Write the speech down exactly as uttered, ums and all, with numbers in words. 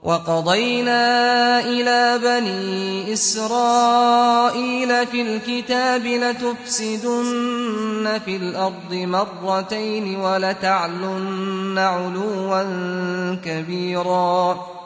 وَقَضَيْنَا إِلَىٰ بَنِي إِسْرَائِيلَ فِي الْكِتَابِ لَتُفْسِدُنَّ فِي الْأَرْضِ مَرَّتَيْنِ وَلَتَعْلُنَّ عُلُوًّا كَبِيرًا